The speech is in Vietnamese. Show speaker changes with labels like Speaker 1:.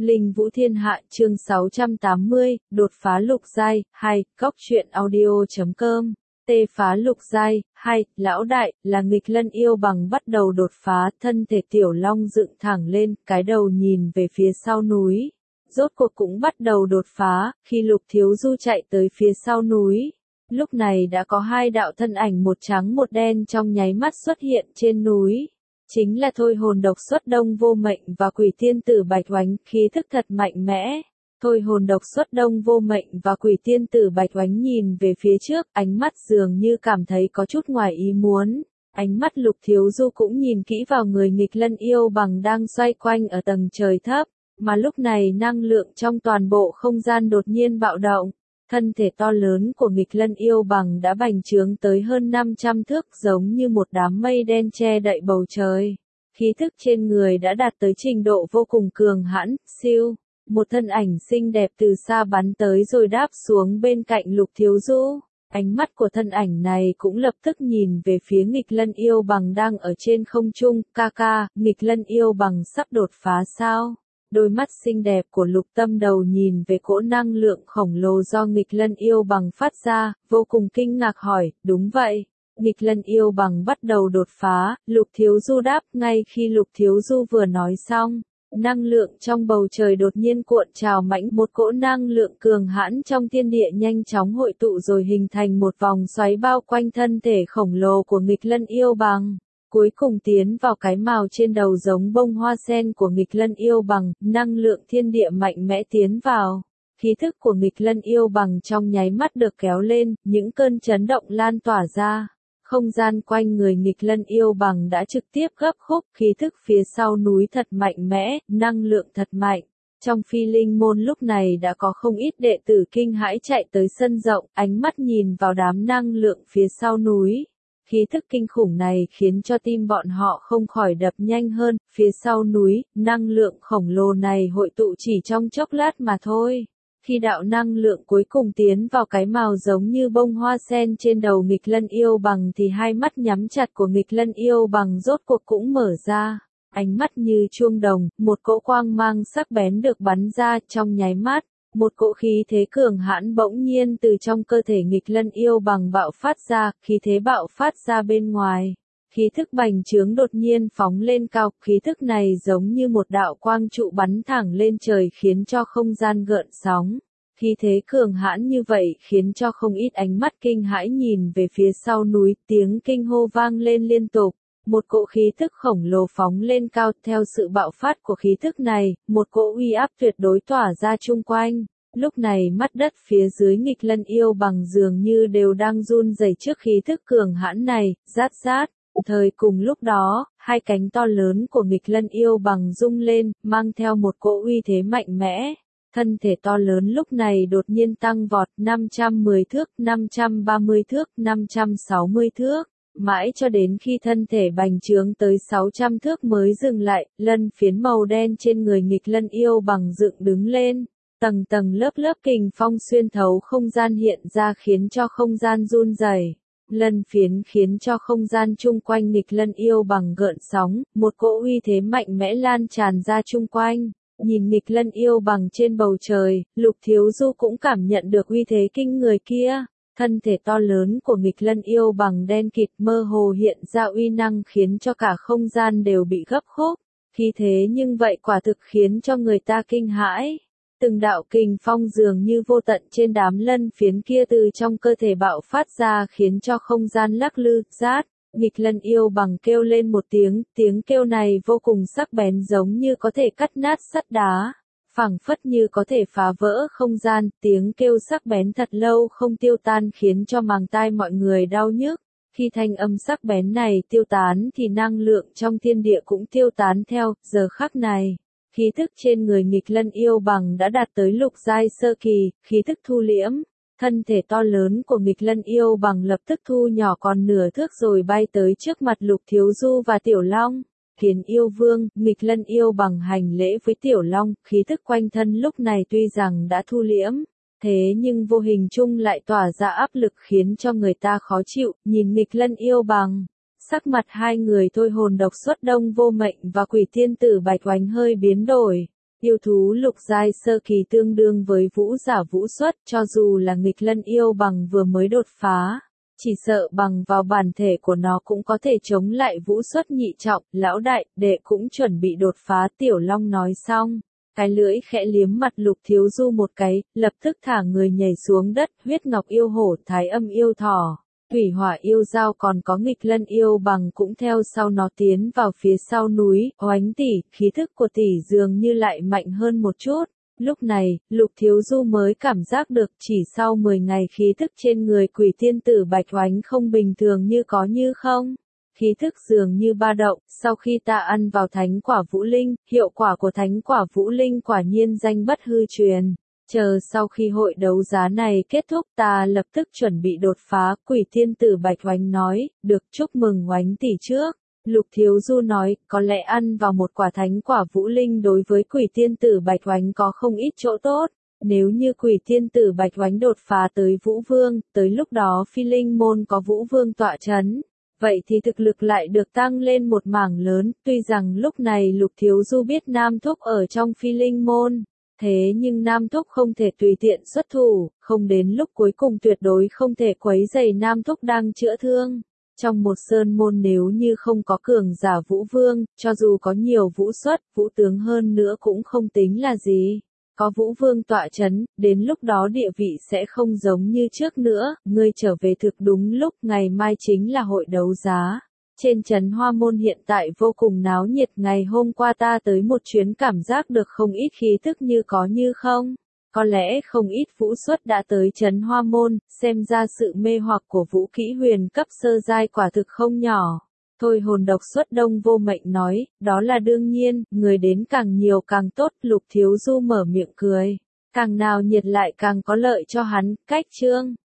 Speaker 1: Linh Vũ Thiên Hạ chương 680, đột phá lục giai, 2, góc truyện audio.com. Tê phá lục giai, 2, lão đại, là nghịch lân yêu bằng bắt đầu đột phá, thân thể tiểu long dựng thẳng lên, cái đầu nhìn về phía sau núi. Rốt cuộc cũng bắt đầu đột phá, khi Lục Thiếu Du chạy tới phía sau núi. Lúc này đã có hai đạo thân ảnh một trắng một đen trong nháy mắt xuất hiện trên núi. Chính là thôi hồn độc xuất đông vô mệnh và quỷ tiên tử Bạch Oánh, khí thức thật mạnh mẽ. Thôi hồn độc xuất đông vô mệnh và quỷ tiên tử Bạch Oánh nhìn về phía trước, ánh mắt dường như cảm thấy có chút ngoài ý muốn. Ánh mắt Lục Thiếu Du cũng nhìn kỹ vào người nghịch lân yêu bằng đang xoay quanh ở tầng trời thấp, mà lúc này năng lượng trong toàn bộ không gian đột nhiên bạo động. Thân thể to lớn của nghịch lân yêu bằng đã bành trướng tới hơn 500 thước giống như một đám mây đen che đậy bầu trời. Khí thức trên người đã đạt tới trình độ vô cùng cường hãn, siêu. Một thân ảnh xinh đẹp từ xa bắn tới rồi đáp xuống bên cạnh Lục Thiếu Du. Ánh mắt của thân ảnh này cũng lập tức nhìn về phía nghịch lân yêu bằng đang ở trên không trung. Ca, nghịch lân yêu bằng sắp đột phá sao? Đôi mắt xinh đẹp của Lục Tâm Đầu nhìn về cỗ năng lượng khổng lồ do nghịch lân yêu bằng phát ra, vô cùng kinh ngạc hỏi, đúng vậy. Nghịch lân yêu bằng bắt đầu đột phá, Lục Thiếu Du đáp. Ngay khi Lục Thiếu Du vừa nói xong, năng lượng trong bầu trời đột nhiên cuộn trào mãnh, một cỗ năng lượng cường hãn trong thiên địa nhanh chóng hội tụ rồi hình thành một vòng xoáy bao quanh thân thể khổng lồ của nghịch lân yêu bằng. Cuối cùng tiến vào cái mào trên đầu giống bông hoa sen của nghịch lân yêu bằng, năng lượng thiên địa mạnh mẽ tiến vào. Khí thức của nghịch lân yêu bằng trong nháy mắt được kéo lên, những cơn chấn động lan tỏa ra. Không gian quanh người nghịch lân yêu bằng đã trực tiếp gấp khúc, khí thức phía sau núi thật mạnh mẽ, năng lượng thật mạnh. Trong Phi Linh môn lúc này đã có không ít đệ tử kinh hãi chạy tới sân rộng, ánh mắt nhìn vào đám năng lượng phía sau núi. Khí thức kinh khủng này khiến cho tim bọn họ không khỏi đập nhanh hơn, phía sau núi, năng lượng khổng lồ này hội tụ chỉ trong chốc lát mà thôi. Khi đạo năng lượng cuối cùng tiến vào cái mào giống như bông hoa sen trên đầu nghịch lân yêu bằng thì hai mắt nhắm chặt của nghịch lân yêu bằng rốt cuộc cũng mở ra. Ánh mắt như chuông đồng, một cỗ quang mang sắc bén được bắn ra trong nháy mắt. Một cỗ khí thế cường hãn bỗng nhiên từ trong cơ thể nghịch lân yêu bằng bạo phát ra, khí thế bạo phát ra bên ngoài. Khí thức bành trướng đột nhiên phóng lên cao, khí thức này giống như một đạo quang trụ bắn thẳng lên trời khiến cho không gian gợn sóng. Khí thế cường hãn như vậy khiến cho không ít ánh mắt kinh hãi nhìn về phía sau núi, tiếng kinh hô vang lên liên tục. Một cỗ khí thức khổng lồ phóng lên cao, theo sự bạo phát của khí thức này, một cỗ uy áp tuyệt đối tỏa ra chung quanh. Lúc này mắt đất phía dưới nghịch lân yêu bằng dường như đều đang run rẩy trước khí thức cường hãn này, rát rát. Thời cùng lúc đó, hai cánh to lớn của nghịch lân yêu bằng rung lên, mang theo một cỗ uy thế mạnh mẽ. Thân thể to lớn lúc này đột nhiên tăng vọt 510 thước, 530 thước, 560 thước. Mãi cho đến khi thân thể bành trướng tới 600 thước mới dừng lại, lân phiến màu đen trên người nghịch lân yêu bằng dựng đứng lên. Tầng tầng lớp lớp kình phong xuyên thấu không gian hiện ra khiến cho không gian run rẩy. Lân phiến khiến cho không gian chung quanh nghịch lân yêu bằng gợn sóng, một cỗ uy thế mạnh mẽ lan tràn ra chung quanh. Nhìn nghịch lân yêu bằng trên bầu trời, Lục Thiếu Du cũng cảm nhận được uy thế kinh người kia. Thân thể to lớn của nghịch lân yêu bằng đen kịt mơ hồ hiện ra uy năng khiến cho cả không gian đều bị gấp khúc. Khí thế nhưng vậy quả thực khiến cho người ta kinh hãi. Từng đạo kình phong dường như vô tận trên đám lân phiến kia từ trong cơ thể bạo phát ra khiến cho không gian lắc lư, rát. Nghịch lân yêu bằng kêu lên một tiếng kêu này vô cùng sắc bén giống như có thể cắt nát sắt đá. Phảng phất như có thể phá vỡ không gian, tiếng kêu sắc bén thật lâu không tiêu tan khiến cho màng tai mọi người đau nhức. Khi thanh âm sắc bén này tiêu tán thì năng lượng trong thiên địa cũng tiêu tán theo, giờ khắc này. Khí thức trên người nghịch lân yêu bằng đã đạt tới lục giai sơ kỳ, khí thức thu liễm. Thân thể to lớn của nghịch lân yêu bằng lập tức thu nhỏ còn nửa thước rồi bay tới trước mặt Lục Thiếu Du và Tiểu Long. Kiến yêu vương, nghịch lân yêu bằng hành lễ với Tiểu Long, khí thức quanh thân lúc này tuy rằng đã thu liễm, thế nhưng vô hình chung lại tỏa ra áp lực khiến cho người ta khó chịu, nhìn nghịch lân yêu bằng. Sắc mặt hai người thôi hồn độc xuất đông vô mệnh và quỷ tiên tử Bạch Oánh hơi biến đổi. Yêu thú lục giai sơ kỳ tương đương với vũ giả vũ xuất, cho dù là nghịch lân yêu bằng vừa mới đột phá, chỉ sợ bằng vào bản thể của nó cũng có thể chống lại vũ xuất nhị trọng. Lão đại, đệ cũng chuẩn bị đột phá. Tiểu Long nói xong, cái lưỡi khẽ liếm mặt Lục Thiếu Du một cái, lập tức thả người nhảy xuống đất. Huyết ngọc yêu hổ, thái âm yêu thỏ, thủy hỏa yêu dao còn có nghịch lân yêu bằng cũng theo sau nó tiến vào phía sau núi. Oánh tỷ, khí thức của tỷ dường như lại mạnh hơn một chút. Lúc này, Lục Thiếu Du mới cảm giác được chỉ sau 10 ngày khí thức trên người quỷ tiên tử Bạch Oánh không bình thường như có như không. Khí thức dường như ba động, sau khi ta ăn vào thánh quả vũ linh, hiệu quả của thánh quả vũ linh quả nhiên danh bất hư truyền. Chờ sau khi hội đấu giá này kết thúc ta lập tức chuẩn bị đột phá. Quỷ tiên tử Bạch Oánh nói, được, chúc mừng Oánh tỷ trước. Lục Thiếu Du nói, có lẽ ăn vào một quả thánh quả vũ linh đối với quỷ tiên tử Bạch Oánh có không ít chỗ tốt. Nếu như quỷ tiên tử Bạch Oánh đột phá tới Vũ Vương, tới lúc đó Phi Linh môn có Vũ Vương tọa chấn, vậy thì thực lực lại được tăng lên một mảng lớn. Tuy rằng lúc này Lục Thiếu Du biết Nam Thúc ở trong Phi Linh môn, thế nhưng Nam Thúc không thể tùy tiện xuất thủ, không đến lúc cuối cùng tuyệt đối không thể quấy rầy Nam Thúc đang chữa thương. Trong một sơn môn nếu như không có cường giả Vũ Vương, cho dù có nhiều vũ xuất, vũ tướng hơn nữa cũng không tính là gì. Có Vũ Vương tọa chấn, đến lúc đó địa vị sẽ không giống như trước nữa. Ngươi trở về thực đúng lúc, ngày mai chính là hội đấu giá. Trên trấn Hoa Môn hiện tại vô cùng náo nhiệt. Ngày hôm qua ta tới một chuyến cảm giác được không ít khí tức như có như không. Có lẽ không ít vũ xuất đã tới trấn Hoa Môn, xem ra sự mê hoặc của Vũ Kỹ Huyền cấp sơ giai quả thực không nhỏ. Thôi hồn độc xuất Đông Vô Mệnh nói, đó là đương nhiên, người đến càng nhiều càng tốt. Lục Thiếu Du mở miệng cười, càng nào nhiệt lại càng có lợi cho hắn. Cách chương